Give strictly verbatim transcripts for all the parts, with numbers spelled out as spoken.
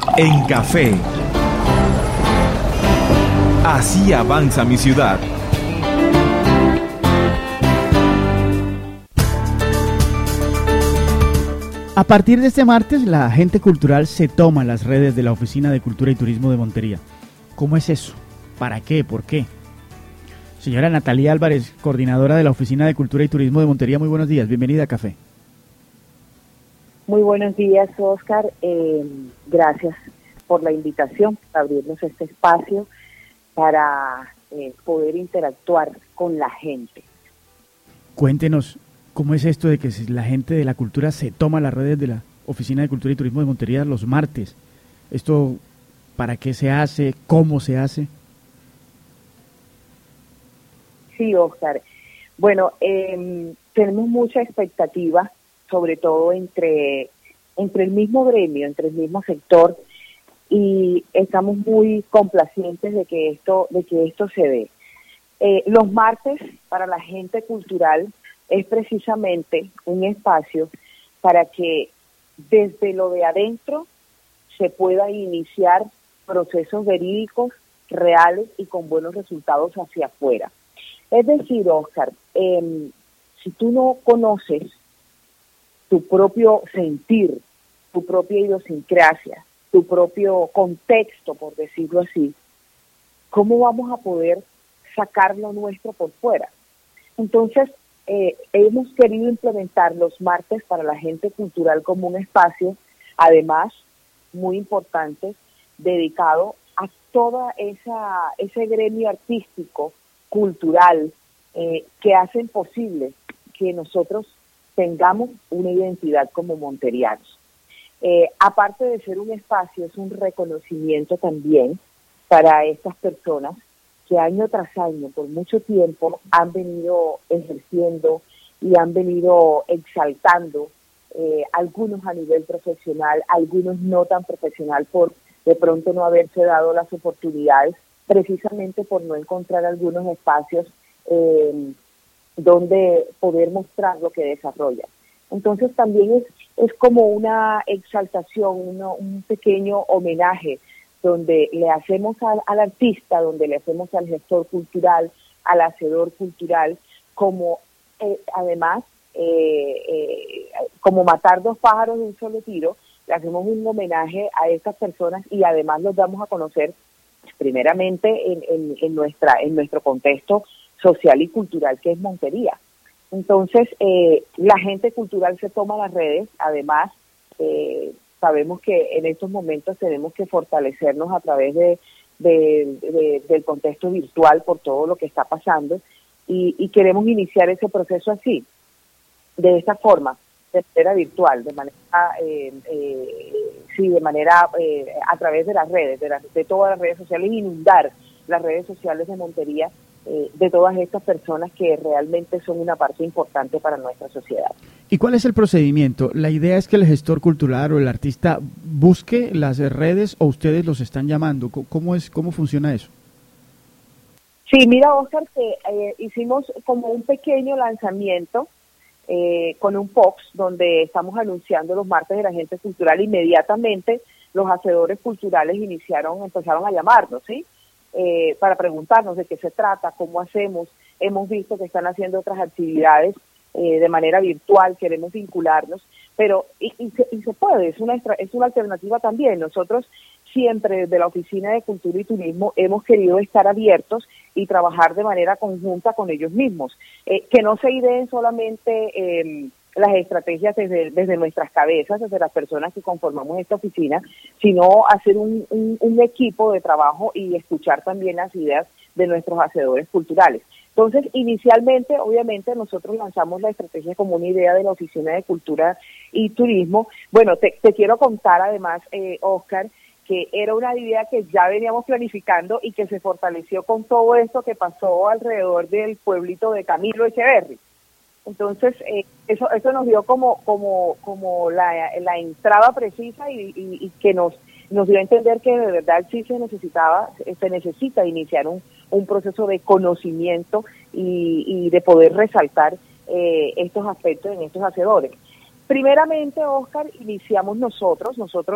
en café. Así avanza mi ciudad. A partir de este martes, la agente cultural se toma las redes de la Oficina de Cultura y Turismo de Montería. ¿Cómo es eso? ¿Para qué? ¿Por qué? Señora Natalia Álvarez, coordinadora de la Oficina de Cultura y Turismo de Montería, muy buenos días, bienvenida a Café. Muy buenos días, Oscar. Eh, gracias por la invitación, por abrirnos este espacio para eh, poder interactuar con la gente. Cuéntenos, ¿cómo es esto de que la gente de la cultura se toma las redes de la Oficina de Cultura y Turismo de Montería los martes? ¿Esto para qué se hace? ¿Cómo se hace? Sí, Oscar. Bueno, eh, tenemos mucha expectativa, sobre todo entre, entre el mismo gremio, entre el mismo sector, y estamos muy complacientes de que esto, de que esto se dé. Eh, los martes para la gente cultural es precisamente un espacio para que desde lo de adentro se pueda iniciar procesos verídicos, reales y con buenos resultados hacia afuera. Es decir, Oscar, eh, si tú no conoces tu propio sentir, tu propia idiosincrasia, tu propio contexto, por decirlo así, ¿cómo vamos a poder sacar lo nuestro por fuera? Entonces, eh, hemos querido implementar los martes para la gente cultural como un espacio, además, muy importante, dedicado a toda esa ese gremio artístico, cultural, eh, que hacen posible que nosotros tengamos una identidad como monterianos. Eh, aparte de ser un espacio, es un reconocimiento también para estas personas que año tras año, por mucho tiempo, han venido ejerciendo y han venido exaltando, eh, algunos a nivel profesional, algunos no tan profesional por de pronto no haberse dado las oportunidades, precisamente por no encontrar algunos espacios eh, donde poder mostrar lo que desarrollan. Entonces también es, es como una exaltación, uno, un pequeño homenaje donde le hacemos al, al artista, donde le hacemos al gestor cultural, al hacedor cultural, como eh, además, eh, eh, como matar dos pájaros de un solo tiro, le hacemos un homenaje a estas personas y además los damos a conocer primeramente en, en, en, nuestra, en nuestro contexto social y cultural que es Montería. Entonces, eh, la gente cultural se toma las redes, además, eh, sabemos que en estos momentos tenemos que fortalecernos a través de, de, de, del contexto virtual por todo lo que está pasando y, y queremos iniciar ese proceso así, de esta forma, de manera virtual, de manera, eh, eh, sí, de manera eh, a través de las redes, de, las, de todas las redes sociales, inundar las redes sociales de Montería eh, de todas estas personas que realmente son una parte importante para nuestra sociedad. ¿Y cuál es el procedimiento? ¿La idea es que el gestor cultural o el artista busque las redes o ustedes los están llamando? ¿Cómo es, cómo funciona eso? Sí, mira, Oscar, que eh, hicimos como un pequeño lanzamiento eh, con un P O X donde estamos anunciando los martes de la gente cultural. Inmediatamente los hacedores culturales iniciaron, empezaron a llamarnos, ¿sí? Eh, para preguntarnos de qué se trata, cómo hacemos. Hemos visto que están haciendo otras actividades eh, de manera virtual, queremos vincularnos, pero y, y, se, y se puede, es una, es una alternativa también. Nosotros siempre desde la Oficina de Cultura y Turismo hemos querido estar abiertos y trabajar de manera conjunta con ellos mismos, eh, que no se ideen solamente eh, las estrategias desde, desde nuestras cabezas, desde las personas que conformamos esta oficina, sino hacer un, un, un equipo de trabajo y escuchar también las ideas de nuestros hacedores culturales. Entonces, inicialmente, obviamente, nosotros lanzamos la estrategia como una idea de la Oficina de Cultura y Turismo. Bueno, te, te quiero contar además, eh, Oscar, que era una idea que ya veníamos planificando y que se fortaleció con todo esto que pasó alrededor del pueblito de Camilo Echeverry. Entonces, eh, eso eso nos dio como como como la, la entrada precisa y, y, y que nos nos dio a entender que de verdad sí se necesitaba, se necesita iniciar un, un proceso de conocimiento y, y de poder resaltar eh, estos aspectos en estos hacedores. Primeramente, Oscar, iniciamos nosotros, nosotros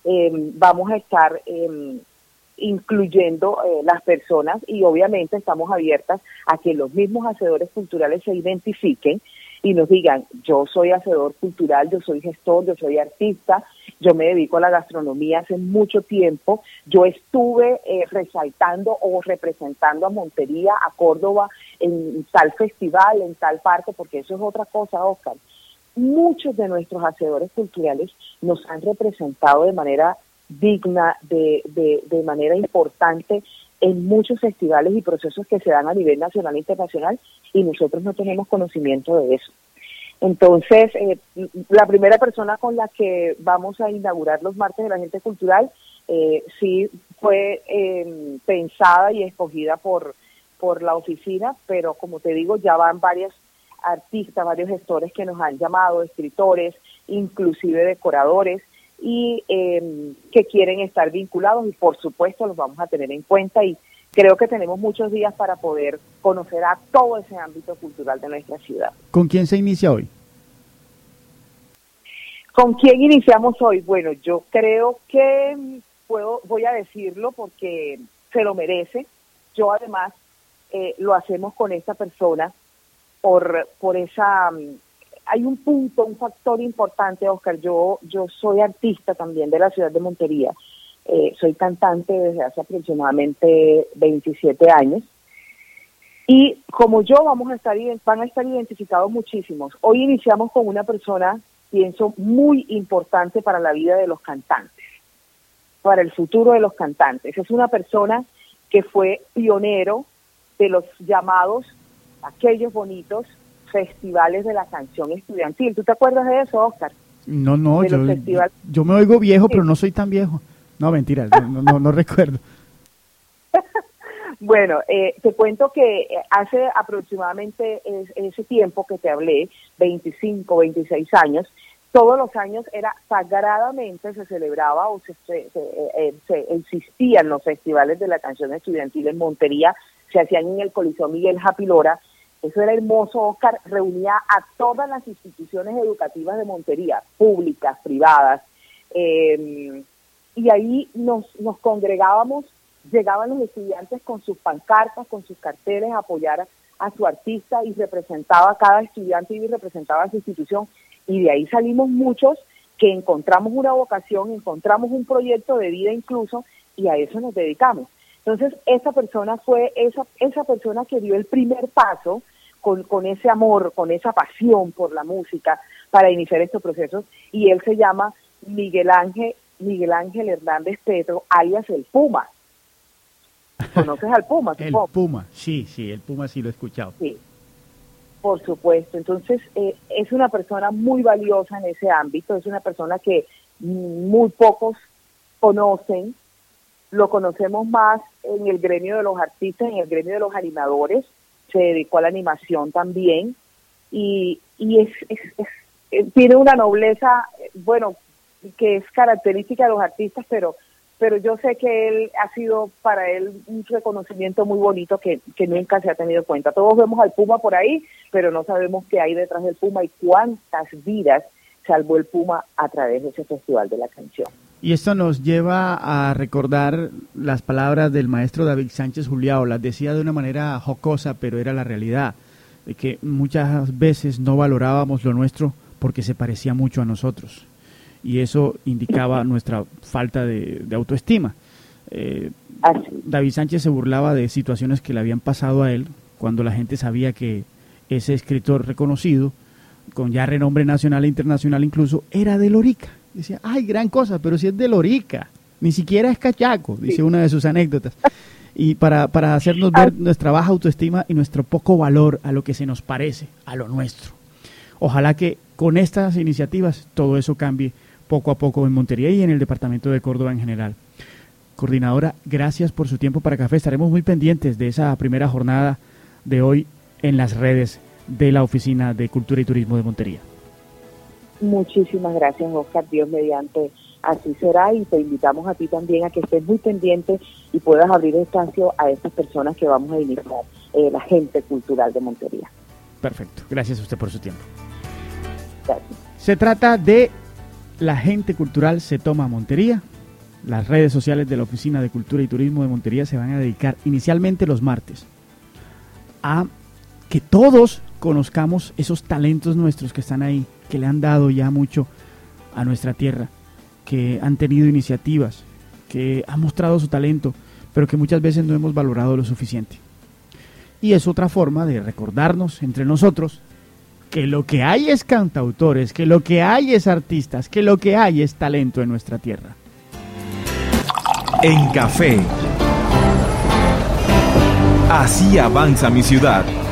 eh, vamos a estar eh, incluyendo eh, las personas y obviamente estamos abiertas a que los mismos hacedores culturales se identifiquen y nos digan, yo soy hacedor cultural, yo soy gestor, yo soy artista, yo me dedico a la gastronomía hace mucho tiempo, yo estuve eh, resaltando o representando a Montería, a Córdoba, en tal festival, en tal parte, porque eso es otra cosa, Oscar. Muchos de nuestros hacedores culturales nos han representado de manera digna, de, de, de manera importante en muchos festivales y procesos que se dan a nivel nacional e internacional y nosotros no tenemos conocimiento de eso. Entonces, eh, la primera persona con la que vamos a inaugurar los martes de la gente cultural eh, sí fue eh, pensada y escogida por, por la oficina, pero como te digo, ya van varios artistas, varios gestores que nos han llamado, escritores, inclusive decoradores, y eh, que quieren estar vinculados y por supuesto los vamos a tener en cuenta y creo que tenemos muchos días para poder conocer a todo ese ámbito cultural de nuestra ciudad. ¿Con quién se inicia hoy? ¿Con quién iniciamos hoy? Bueno, yo creo que puedo, voy a decirlo porque se lo merece. Yo además eh, lo hacemos con esta persona por, por esa... Hay un punto, un factor importante, Oscar. Yo, yo soy artista también de la ciudad de Montería. Eh, soy cantante desde hace aproximadamente veintisiete años. Y como yo vamos a estar, van a estar identificados muchísimos. Hoy iniciamos con una persona, pienso, muy importante para la vida de los cantantes, para el futuro de los cantantes. Es una persona que fue pionero de los llamados, aquellos bonitos, festivales de la canción estudiantil. ¿Tú te acuerdas de eso, Oscar? No, no, yo, yo me oigo viejo, sí. Pero no soy tan viejo. No, mentira, no, no, no recuerdo. Bueno, eh, te cuento que hace aproximadamente ese tiempo que te hablé, veinticinco, veintiséis años, todos los años era sagradamente se celebraba o se, se, se, eh, se existían los festivales de la canción estudiantil en Montería, se hacían en el Coliseo Miguel Japilora. Eso era hermoso, Oscar, reunía a todas las instituciones educativas de Montería, públicas, privadas, eh, y ahí nos, nos congregábamos, llegaban los estudiantes con sus pancartas, con sus carteles a apoyar a, a su artista y representaba a cada estudiante y representaba a su institución, y de ahí salimos muchos que encontramos una vocación, encontramos un proyecto de vida incluso, y a eso nos dedicamos. Entonces, esa persona fue esa esa persona que dio el primer paso con, con ese amor, con esa pasión por la música para iniciar estos procesos, y él se llama Miguel Ángel, Miguel Ángel Hernández Petro, alias el Puma. ¿Conoces al Puma? El Puma, sí, sí, el Puma sí lo he escuchado. Sí, por supuesto. Entonces, eh, es una persona muy valiosa en ese ámbito, es una persona que muy pocos conocen. Lo conocemos más en el gremio de los artistas, en el gremio de los animadores, se dedicó a la animación también, y, y es, es, es, es tiene una nobleza, bueno, que es característica de los artistas, pero pero yo sé que él ha sido para él un reconocimiento muy bonito que, que nunca se ha tenido en cuenta. Todos vemos al Puma por ahí, pero no sabemos qué hay detrás del Puma y cuántas vidas salvó el Puma a través de ese festival de la canción. Y esto nos lleva a recordar las palabras del maestro David Sánchez Juliao. Las decía de una manera jocosa, pero era la realidad, de que muchas veces no valorábamos lo nuestro porque se parecía mucho a nosotros. Y eso indicaba nuestra falta de, de autoestima. Eh, David Sánchez se burlaba de situaciones que le habían pasado a él cuando la gente sabía que ese escritor reconocido, con ya renombre nacional e internacional incluso, era de Lorica. Decía, ay, gran cosa, pero si es de Lorica, ni siquiera es cachaco, dice sí. Una de sus anécdotas. Y para, para hacernos ver nuestra baja autoestima y nuestro poco valor a lo que se nos parece, a lo nuestro. Ojalá que con estas iniciativas todo eso cambie poco a poco en Montería y en el departamento de Córdoba en general. Coordinadora, gracias por su tiempo para Café. Estaremos muy pendientes de esa primera jornada de hoy en las redes de la Oficina de Cultura y Turismo de Montería. Muchísimas gracias, Oscar. Dios mediante, así será, y te invitamos a ti también a que estés muy pendiente y puedas abrir espacio a estas personas que vamos a iniciar eh, la gente cultural de Montería. Perfecto. Gracias a usted por su tiempo. Gracias. Se trata de La Gente Cultural se toma Montería, las redes sociales de la Oficina de Cultura y Turismo de Montería se van a dedicar inicialmente los martes a que todos conozcamos esos talentos nuestros que están ahí, que le han dado ya mucho a nuestra tierra, que han tenido iniciativas, que han mostrado su talento, pero que muchas veces no hemos valorado lo suficiente. Y es otra forma de recordarnos entre nosotros que lo que hay es cantautores, que lo que hay es artistas, que lo que hay es talento en nuestra tierra. En Café. Así avanza mi ciudad.